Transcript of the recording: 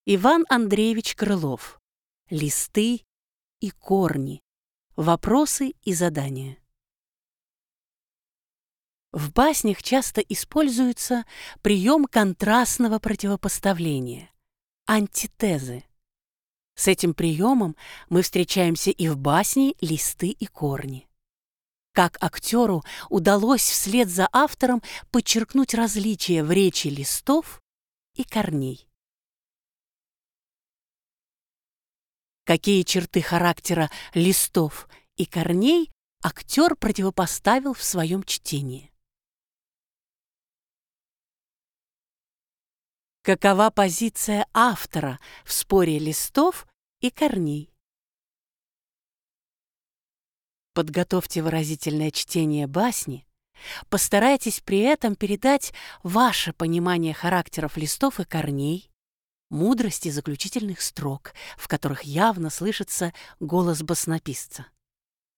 Иван Андреевич Крылов. Листы и корни. Вопросы и задания. В баснях часто используется прием контрастного противопоставления – антитезы. С этим приемом мы встречаемся и в басне «Листы и корни». Как актеру удалось вслед за автором подчеркнуть различия в речи листов и корней. Какие черты характера листов и корней актер противопоставил в своем чтении? Какова позиция автора в споре листов и корней? Подготовьте выразительное чтение басни, постарайтесь при этом передать ваше понимание характеров листов и корней, мудрости заключительных строк, в которых явно слышится голос баснописца.